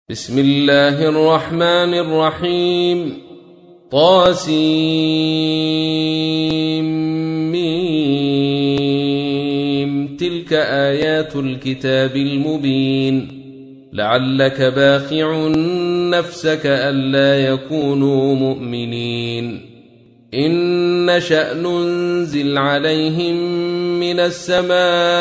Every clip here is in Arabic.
بسم الله الرحمن الرحيم طاسيم تلك آيات الكتاب المبين لعلك باخع نفسك ألا يكونوا مؤمنين إن نشأ ننزل عليهم من السماء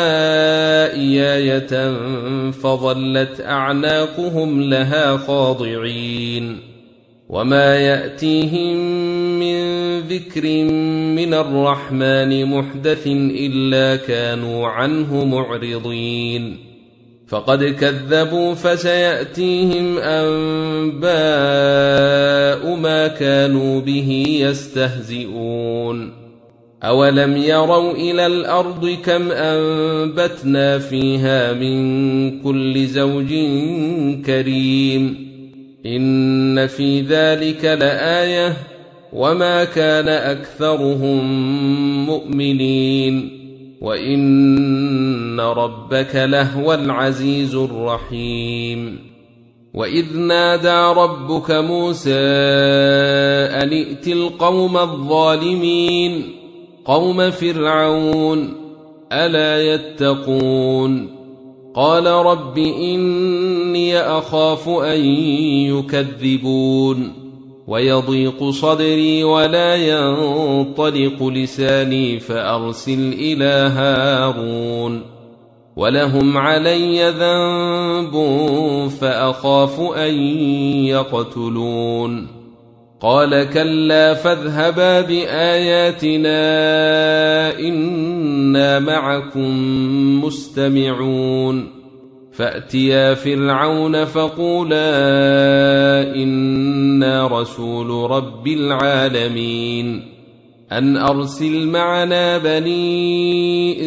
آية فظلت أعناقهم لها خاضعين وما يأتيهم من ذكر من الرحمن محدث إلا كانوا عنه معرضين فقد كذبوا فسيأتيهم أنباء ما كانوا به يستهزئون أولم يروا إلى الأرض كم أنبتنا فيها من كل زوج كريم إن في ذلك لآية وما كان أكثرهم مؤمنين وإن ربك لهو العزيز الرحيم وإذ نادى ربك موسى أن ائت القوم الظالمين قوم فرعون ألا يتقون قال رب إني أخاف أن يكذبون ويضيق صدري ولا ينطلق لساني فأرسل إلى هارون ولهم علي ذنب فأخاف أن يقتلون قال كلا فاذهبا بآياتنا إنا معكم مستمعون فأتيا فرعون فقولا إنا رسول رب العالمين أن أرسل معنا بني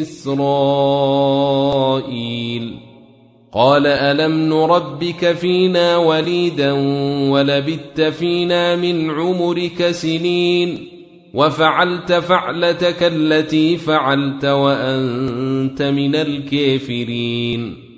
إسرائيل قال ألم نربك فينا وليدا ولبثت فينا من عمرك سنين وفعلت فعلتك التي فعلت وأنت من الكافرين